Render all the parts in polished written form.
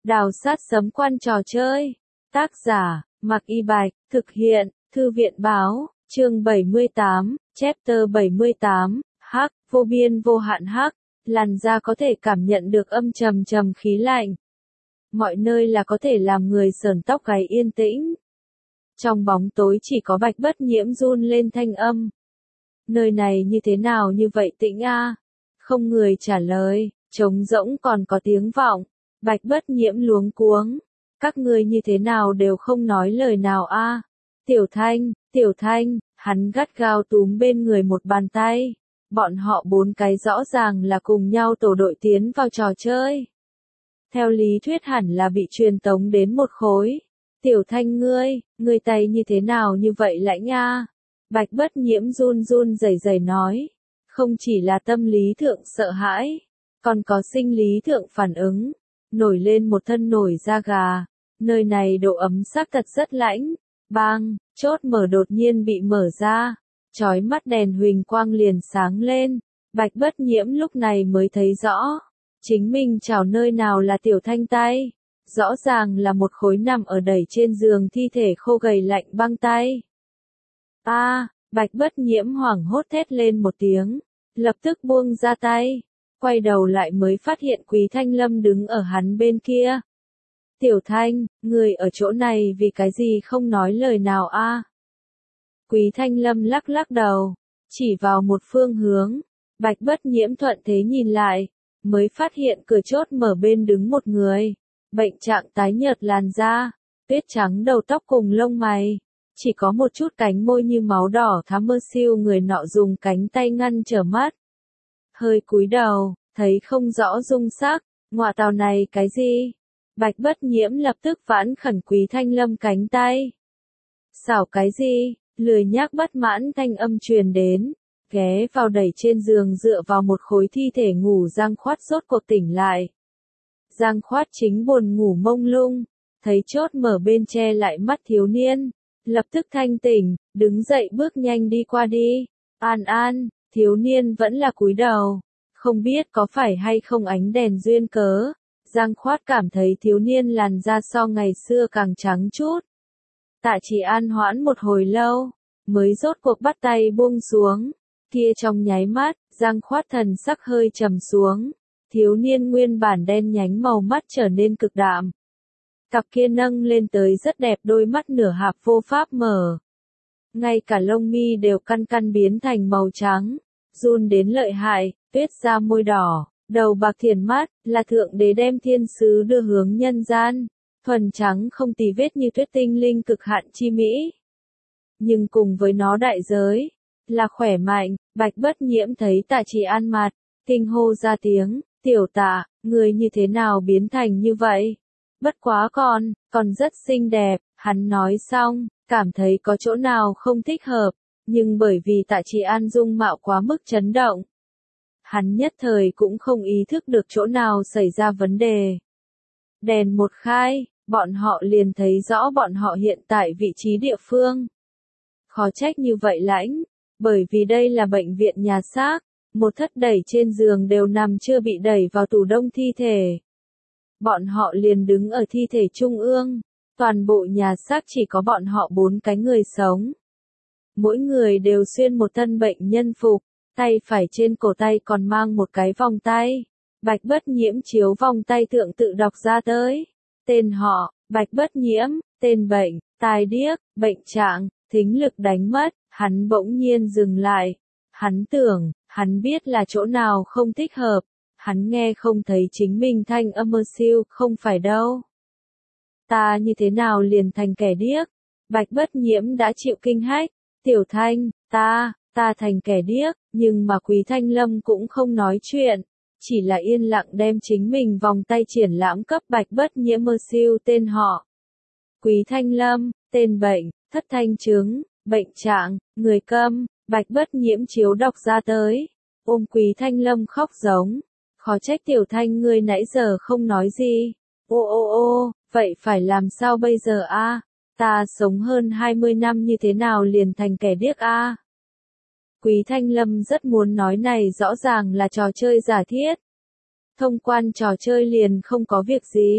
Đào sát sấm quan trò chơi. Tác giả, Mạc Y Bạch, thực hiện, Thư viện báo, chương 78, chapter 78, hắc, vô biên vô hạn hắc, làn da có thể cảm nhận được âm trầm trầm khí lạnh. Mọi nơi là có thể làm người sởn tóc gáy yên tĩnh. Trong bóng tối chỉ có Bạch Bất Nhiễm run lên thanh âm. Nơi này như thế nào như vậy tĩnh a? Không người trả lời, trống rỗng còn có tiếng vọng. Bạch Bất Nhiễm luống cuống. Các ngươi như thế nào đều không nói lời nào a? Tiểu Thanh, hắn gắt gao túm bên người một bàn tay. Bọn họ bốn cái rõ ràng là cùng nhau tổ đội tiến vào trò chơi. Theo lý thuyết hẳn là bị truyền tống đến một khối. Tiểu Thanh ngươi tay như thế nào như vậy lãnh a? Bạch Bất Nhiễm run run rẩy rẩy nói. Không chỉ là tâm lý thượng sợ hãi, còn có sinh lý thượng phản ứng. Nổi lên một thân nổi da gà. Nơi này độ ấm xác thật rất lãnh. Bang, chốt mở đột nhiên bị mở ra. Chói mắt đèn huỳnh quang liền sáng lên. Bạch Bất Nhiễm lúc này mới thấy rõ. Chính mình chào nơi nào là Tiểu Thanh tay. Rõ ràng là một khối nằm ở đẩy trên giường thi thể khô gầy lạnh băng tay. Bạch Bất Nhiễm hoảng hốt thét lên một tiếng. Lập tức buông ra tay. Quay đầu lại mới phát hiện Quý Thanh Lâm đứng ở hắn bên kia. Tiểu Thanh, người ở chỗ này vì cái gì không nói lời nào a? Quý Thanh Lâm lắc lắc đầu, chỉ vào một phương hướng. Bạch Bất Nhiễm thuận thế nhìn lại, mới phát hiện cửa chốt mở bên đứng một người. Bệnh trạng tái nhợt làn da, tuyết trắng đầu tóc cùng lông mày. Chỉ có một chút cánh môi như máu đỏ thắm mơ siêu người nọ dùng cánh tay ngăn trở mắt. Hơi cúi đầu, thấy không rõ dung sắc, ngọa tào này cái gì? Bạch Bất Nhiễm lập tức vãn khẩn Quý Thanh Lâm cánh tay. Xảo cái gì? Lười nhác bất mãn thanh âm truyền đến, ghé vào đẩy trên giường dựa vào một khối thi thể ngủ Giang Khoát rốt cuộc tỉnh lại. Giang Khoát chính buồn ngủ mông lung, thấy chốt mở bên che lại mắt thiếu niên, lập tức thanh tỉnh, đứng dậy bước nhanh đi qua đi. An, thiếu niên vẫn là cúi đầu, không biết có phải hay không ánh đèn duyên cớ. Giang Khoát cảm thấy thiếu niên làn da so ngày xưa càng trắng chút. Tạ Chỉ an hoãn một hồi lâu, mới rốt cuộc bắt tay buông xuống. Kia trong nháy mắt, Giang Khoát thần sắc hơi trầm xuống. Thiếu niên nguyên bản đen nhánh màu mắt trở nên cực đạm. Cặp kia nâng lên tới rất đẹp đôi mắt nửa hạp vô pháp mở. Ngay cả lông mi đều căn biến thành màu trắng, run đến lợi hại, tuyết ra môi đỏ. Đầu bạc thiền mắt, là thượng đế đem thiên sứ đưa hướng nhân gian, thuần trắng không tì vết như tuyết tinh linh cực hạn chi mỹ. Nhưng cùng với nó đại giới, là khỏe mạnh. Bạch Bất Nhiễm thấy Tạ Chỉ an mặt, kinh hô ra tiếng, Tiểu Tạ, người như thế nào biến thành như vậy? Bất quá còn rất xinh đẹp, hắn nói xong, cảm thấy có chỗ nào không thích hợp, nhưng bởi vì Tạ Chỉ an dung mạo quá mức chấn động. Hắn nhất thời cũng không ý thức được chỗ nào xảy ra vấn đề. Đèn một khai, bọn họ liền thấy rõ bọn họ hiện tại vị trí địa phương. Khó trách như vậy lãnh, bởi vì đây là bệnh viện nhà xác, một thất đẩy trên giường đều nằm chưa bị đẩy vào tủ đông thi thể. Bọn họ liền đứng ở thi thể trung ương, toàn bộ nhà xác chỉ có bọn họ bốn cái người sống. Mỗi người đều xuyên một thân bệnh nhân phục. Tay phải trên cổ tay còn mang một cái vòng tay. Bạch Bất Nhiễm chiếu vòng tay thượng tự đọc ra tới. Tên họ, Bạch Bất Nhiễm, tên bệnh, tai điếc, bệnh trạng, thính lực đánh mất. Hắn bỗng nhiên dừng lại. Hắn biết là chỗ nào không thích hợp. Hắn nghe không thấy chính mình thanh âm mơ siêu, không phải đâu. Ta như thế nào liền thành kẻ điếc? Bạch Bất Nhiễm đã chịu kinh hách. Tiểu Thanh, ta thành kẻ điếc, nhưng mà Quý Thanh Lâm cũng không nói chuyện, chỉ là yên lặng đem chính mình vòng tay triển lãm cấp Bạch Bất Nhiễm mơ siêu tên họ. Quý Thanh Lâm, tên bệnh, thất thanh chứng, bệnh trạng, người câm. Bạch Bất Nhiễm chiếu đọc ra tới, ôm Quý Thanh Lâm khóc giống, khó trách Tiểu Thanh ngươi nãy giờ không nói gì. Ô, vậy phải làm sao bây giờ a? Ta sống hơn 20 năm như thế nào liền thành kẻ điếc a? Quý Thanh Lâm rất muốn nói này rõ ràng là trò chơi giả thiết. Thông quan trò chơi liền không có việc gì.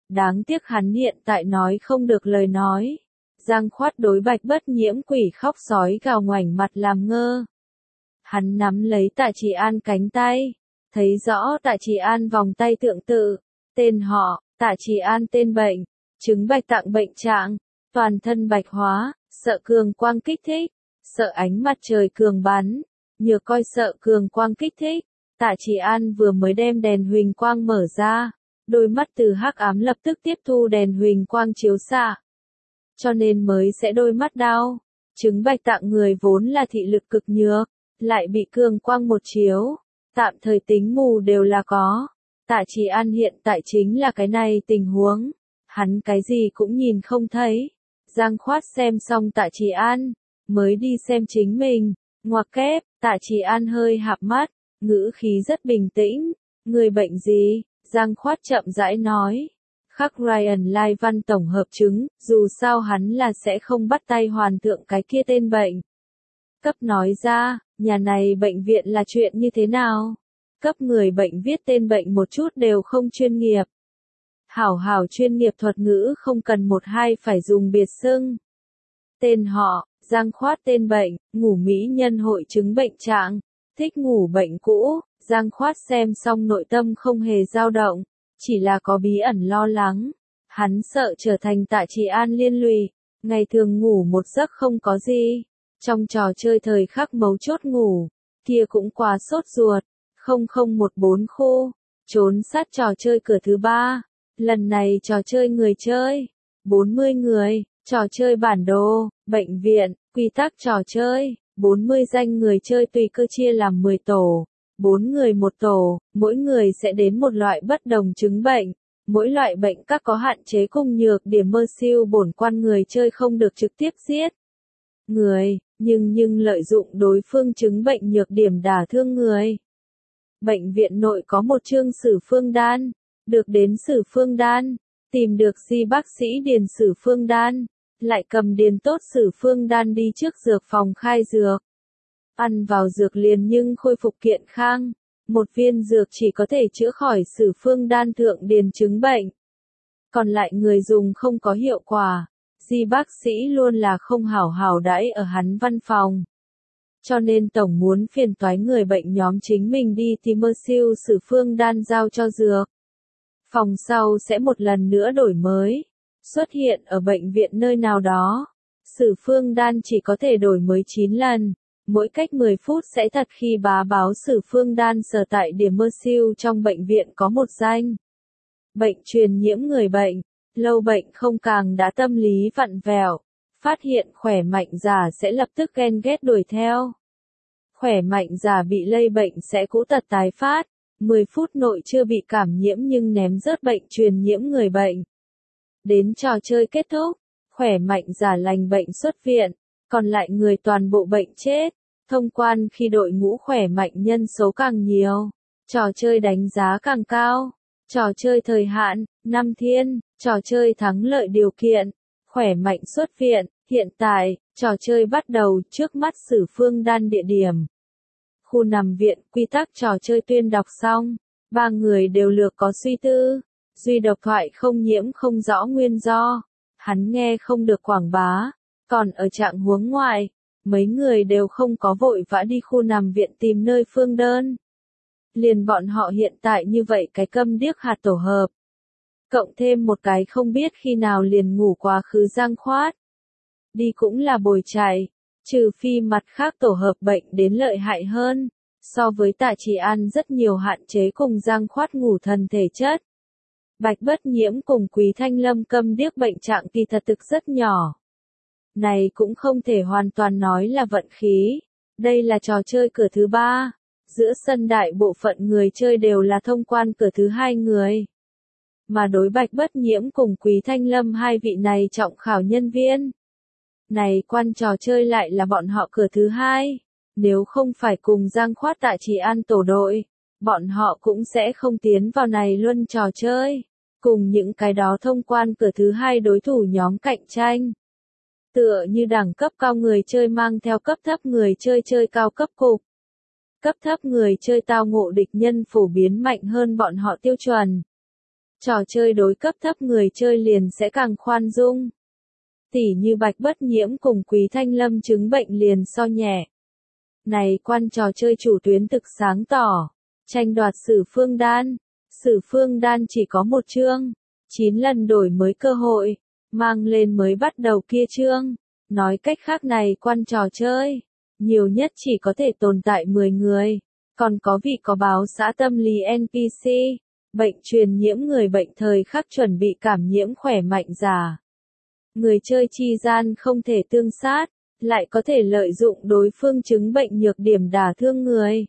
Đáng tiếc hắn hiện tại nói không được lời nói. Giang Khoát đối Bạch Bất Nhiễm quỷ khóc sói gào ngoảnh mặt làm ngơ. Hắn nắm lấy Tạ Trì An cánh tay, thấy rõ Tạ Trì An vòng tay tượng tự, tên họ, Tạ Trì An tên bệnh, chứng bạch tạng bệnh trạng, toàn thân bạch hóa, sợ cường quang kích thích, sợ ánh mặt trời cường bắn, nhược coi sợ cường quang kích thích. Tạ Trì An vừa mới đem đèn huỳnh quang mở ra, đôi mắt từ hắc ám lập tức tiếp thu đèn huỳnh quang chiếu xạ, cho nên mới sẽ đôi mắt đau. Chứng bạch tạng người vốn là thị lực cực nhược, lại bị cường quang một chiếu, tạm thời tính mù đều là có. Tạ Trì An hiện tại chính là cái này tình huống, hắn cái gì cũng nhìn không thấy. Giang Khoát xem xong Tạ Trì An, mới đi xem chính mình, ngoặc kép. Tạ Trì An hơi hạp mắt, ngữ khí rất bình tĩnh. Người bệnh gì? Giang Khoát chậm rãi nói. Khắc Ryan Lai Văn tổng hợp chứng, dù sao hắn là sẽ không bắt tay hoàn thượng cái kia tên bệnh. Cấp nói ra, nhà này bệnh viện là chuyện như thế nào? Cấp người bệnh viết tên bệnh một chút đều không chuyên nghiệp. Hảo chuyên nghiệp thuật ngữ không cần một hai phải dùng biệt xưng. Tên họ, Giang Khoát tên bệnh, ngủ mỹ nhân hội chứng bệnh trạng, thích ngủ bệnh cũ. Giang Khoát xem xong nội tâm không hề dao động, chỉ là có bí ẩn lo lắng. Hắn sợ trở thành Tạ Trì An liên lụy, ngày thường ngủ một giấc không có gì. Trong trò chơi thời khắc mấu chốt ngủ, kia cũng quá sốt ruột. 0014 khu, trốn sát trò chơi cửa thứ 3. Lần này trò chơi người chơi, 40 người, trò chơi bản đồ, bệnh viện, quy tắc trò chơi, 40 danh người chơi tùy cơ chia làm 10 tổ, 4 người một tổ, mỗi người sẽ đến một loại bất đồng chứng bệnh. Mỗi loại bệnh các có hạn chế cùng nhược điểm mơ siêu bổn quan người chơi không được trực tiếp giết người, nhưng lợi dụng đối phương chứng bệnh nhược điểm đả thương người. Bệnh viện nội có một chương Sử Phương Đan, được đến Sử Phương Đan, tìm được Di bác sĩ điền Sử Phương Đan, lại cầm điền tốt Sử Phương Đan đi trước dược phòng khai dược. Ăn vào dược liền nhưng khôi phục kiện khang, một viên dược chỉ có thể chữa khỏi Sử Phương Đan thượng điền chứng bệnh. Còn lại người dùng không có hiệu quả, Di bác sĩ luôn là không hảo đãi ở hắn văn phòng. Cho nên tổng muốn phiền toái người bệnh nhóm chính mình đi tìm mơ siêu Sử Phương Đan giao cho dược. Phòng sau sẽ một lần nữa đổi mới, xuất hiện ở bệnh viện nơi nào đó. Sử Phương Đan chỉ có thể đổi mới 9 lần, mỗi cách 10 phút sẽ thật khi bá báo Sử Phương Đan sở tại điểm mơ siêu trong bệnh viện có một danh. Bệnh truyền nhiễm người bệnh, lâu bệnh không càng đã tâm lý vặn vẹo, phát hiện khỏe mạnh giả sẽ lập tức ghen ghét đuổi theo. Khỏe mạnh giả bị lây bệnh sẽ cũ tật tái phát, 10 phút nội chưa bị cảm nhiễm nhưng ném rớt bệnh truyền nhiễm người bệnh. Đến trò chơi kết thúc, khỏe mạnh giả lành bệnh xuất viện, còn lại người toàn bộ bệnh chết. Thông quan khi đội ngũ khỏe mạnh nhân số càng nhiều, trò chơi đánh giá càng cao. Trò chơi thời hạn, 5 thiên, trò chơi thắng lợi điều kiện, khỏe mạnh xuất viện. Hiện tại, trò chơi bắt đầu trước mắt Sử Phương Đan địa điểm. Khu nằm viện, quy tắc trò chơi tuyên đọc xong, 3 người đều lược có suy tư, duy độc Thoại không nhiễm không rõ nguyên do, hắn nghe không được quảng bá, còn ở trạng huống ngoại, mấy người đều không có vội vã đi khu nằm viện tìm nơi phương đơn. Liền bọn họ hiện tại như vậy cái câm điếc hạt tổ hợp. Cộng thêm một cái không biết khi nào liền ngủ quá khứ Giang Khoát. Đi cũng là bồi chạy, trừ phi mặt khác tổ hợp bệnh đến lợi hại hơn. So với Tạ Trì An rất nhiều hạn chế cùng Giang Khoát ngủ thần thể chất. Bạch Bất Nhiễm cùng Quý Thanh Lâm câm điếc bệnh trạng kỳ thật thực rất nhỏ. Này cũng không thể hoàn toàn nói là vận khí. Đây là trò chơi cửa thứ 3. Giữa sân đại bộ phận người chơi đều là thông quan cửa thứ 2 người. Mà đối Bạch Bất Nhiễm cùng Quý Thanh Lâm hai vị này trọng khảo nhân viên. Này quan trò chơi lại là bọn họ cửa thứ 2. Nếu không phải cùng Giang Khoát Tạ Trì An tổ đội, bọn họ cũng sẽ không tiến vào này luân trò chơi. Cùng những cái đó thông quan cửa thứ 2 đối thủ nhóm cạnh tranh. Tựa như đẳng cấp cao người chơi mang theo cấp thấp người chơi chơi cao cấp cục. Cấp thấp người chơi tao ngộ địch nhân phổ biến mạnh hơn bọn họ tiêu chuẩn. Trò chơi đối cấp thấp người chơi liền sẽ càng khoan dung. Tỉ như Bạch Bất Nhiễm cùng Quý Thanh Lâm chứng bệnh liền so nhẹ. Này quan trò chơi chủ tuyến thực sáng tỏ, tranh đoạt Sử Phương Đan. Sử Phương Đan chỉ có một chương, 9 lần đổi mới cơ hội, mang lên mới bắt đầu kia chương. Nói cách khác này quan trò chơi, nhiều nhất chỉ có thể tồn tại 10 người, còn có vị có báo xã tâm lý NPC, bệnh truyền nhiễm người bệnh thời khắc chuẩn bị cảm nhiễm khỏe mạnh giả. Người chơi chi gian không thể tương sát, lại có thể lợi dụng đối phương chứng bệnh nhược điểm đả thương người.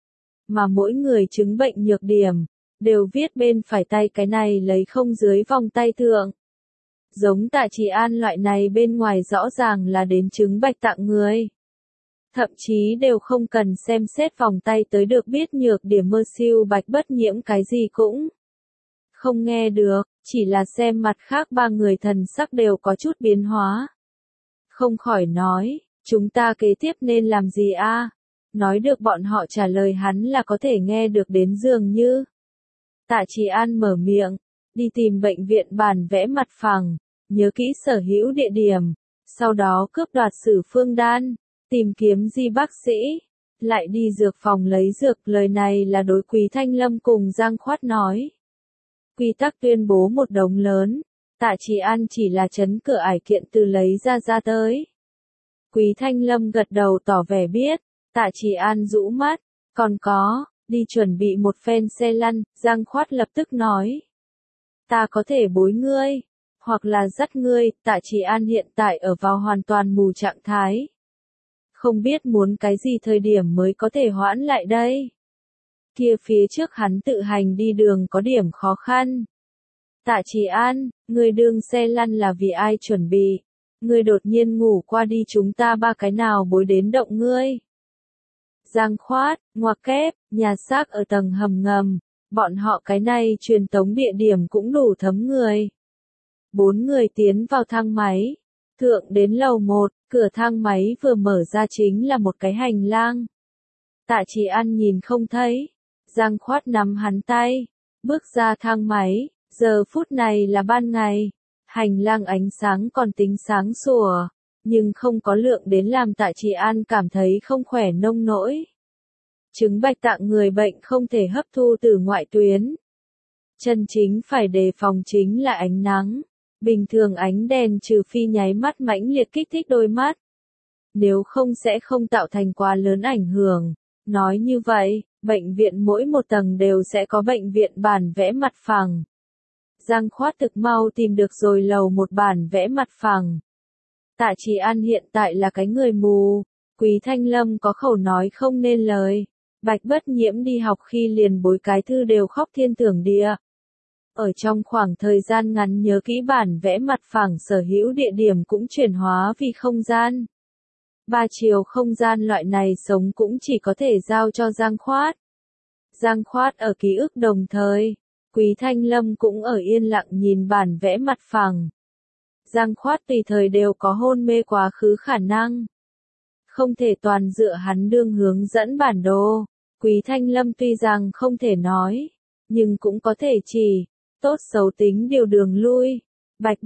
Mà mỗi người chứng bệnh nhược điểm, đều viết bên phải tay cái này lấy không dưới vòng tay thượng. Giống Tạ Trì An loại này bên ngoài rõ ràng là đến chứng bạch tạng người. Thậm chí đều không cần xem xét vòng tay tới được biết nhược điểm. Mơ Siêu Bạch Bất Nhiễm cái gì cũng không nghe được, chỉ là xem mặt khác ba người thần sắc đều có chút biến hóa. Không khỏi nói, chúng ta kế tiếp nên làm gì a? Nói được bọn họ trả lời hắn là có thể nghe được đến dường như. Tạ Trì An mở miệng, đi tìm bệnh viện bản vẽ mặt phẳng, nhớ kỹ sở hữu địa điểm, sau đó cướp đoạt Sử Phương Đan, tìm kiếm Di bác sĩ, lại đi dược phòng lấy dược. Lời này là đối Quý Thanh Lâm cùng Giang Khoát nói. Quy tắc tuyên bố một đống lớn, Tạ Trì An chỉ là chấn cửa ải kiện từ lấy ra tới. Quý Thanh Lâm gật đầu tỏ vẻ biết, Tạ Trì An rũ mắt, còn có, đi chuẩn bị một phen xe lăn. Giang Khoát lập tức nói. Ta có thể bối ngươi, hoặc là dắt ngươi. Tạ Trì An hiện tại ở vào hoàn toàn mù trạng thái. Không biết muốn cái gì thời điểm mới có thể hoãn lại đây. Kia phía trước hắn tự hành đi đường có điểm khó khăn. Tạ Trì An, ngươi đương xe lăn là vì ai chuẩn bị? Ngươi đột nhiên ngủ qua đi chúng ta ba cái nào bối đến động ngươi? Giang Khoát, ngoặc kép, nhà xác ở tầng hầm ngầm, bọn họ cái này truyền tống địa điểm cũng đủ thấm người. 4 người tiến vào thang máy, thượng đến lầu 1, cửa thang máy vừa mở ra chính là một cái hành lang. Tạ Trì An nhìn không thấy, Giang Khoát nắm hắn tay, bước ra thang máy. Giờ phút này là ban ngày, hành lang ánh sáng còn tính sáng sủa, nhưng không có lượng đến làm Tạ Trì An cảm thấy không khỏe nông nỗi. Chứng bạch tạng người bệnh không thể hấp thu từ ngoại tuyến. Chân chính phải đề phòng chính là ánh nắng. Bình thường ánh đèn trừ phi nháy mắt mãnh liệt kích thích đôi mắt. Nếu không sẽ không tạo thành quá lớn ảnh hưởng. Nói như vậy, bệnh viện mỗi một tầng đều sẽ có bệnh viện bản vẽ mặt phẳng. Giang Khoát thực mau tìm được rồi lầu một bản vẽ mặt phẳng. Tạ Trì An hiện tại là cái người mù. Quý Thanh Lâm có khẩu nói không nên lời. Bạch Bất Nhiễm đi học khi liền bối cái thư đều khóc thiên tưởng địa. Ở trong khoảng thời gian ngắn nhớ kỹ bản vẽ mặt phẳng sở hữu địa điểm cũng chuyển hóa vì không gian. 3 chiều không gian loại này sống cũng chỉ có thể giao cho Giang Khoát. Giang Khoát ở ký ức đồng thời. Quý Thanh Lâm cũng ở yên lặng nhìn bản vẽ mặt phẳng. Giang Khoát tùy thời đều có hôn mê quá khứ khả năng. Không thể toàn dựa hắn đương hướng dẫn bản đồ. Quý Thanh Lâm tuy rằng không thể nói, nhưng cũng có thể chỉ, tốt xấu tính điều đường lui. Bạch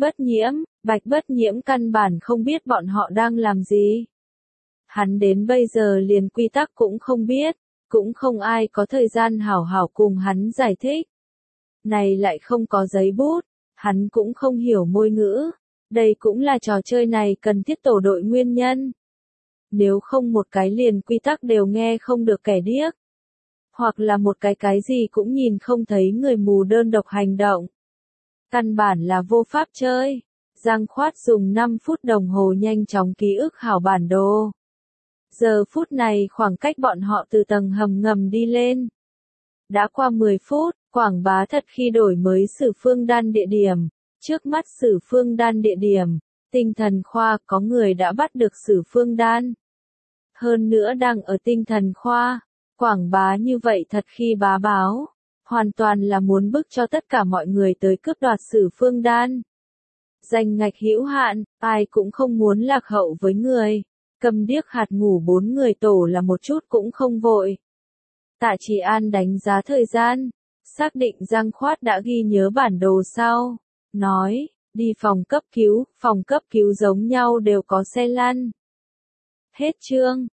Bất Nhiễm căn bản không biết bọn họ đang làm gì. Hắn đến bây giờ liền quy tắc cũng không biết, cũng không ai có thời gian hảo hảo cùng hắn giải thích. Này lại không có giấy bút, hắn cũng không hiểu ngôn ngữ. Đây cũng là trò chơi này cần thiết tổ đội nguyên nhân. Nếu không một cái liền quy tắc đều nghe không được kẻ điếc. Hoặc là một cái gì cũng nhìn không thấy người mù đơn độc hành động. Căn bản là vô pháp chơi. Giang Khoát dùng 5 phút đồng hồ nhanh chóng ký ức hảo bản đồ. Giờ phút này khoảng cách bọn họ từ tầng hầm ngầm đi lên. Đã qua 10 phút, quảng bá thật khi đổi mới Sử Phương Đan địa điểm. Trước mắt Sử Phương Đan địa điểm, tinh thần khoa có người đã bắt được Sử Phương Đan. Hơn nữa đang ở tinh thần khoa, quảng bá như vậy thật khi bá báo. Hoàn toàn là muốn bức cho tất cả mọi người tới cướp đoạt Sử Phương Đan. Danh ngạch hữu hạn, ai cũng không muốn lạc hậu với người. Cầm điếc hạt ngủ 4 người tổ là một chút cũng không vội. Tạ Trì An đánh giá thời gian. xác định Giang Khoát đã ghi nhớ bản đồ sau, nói, đi phòng cấp cứu giống nhau đều có xe lăn. Hết chương.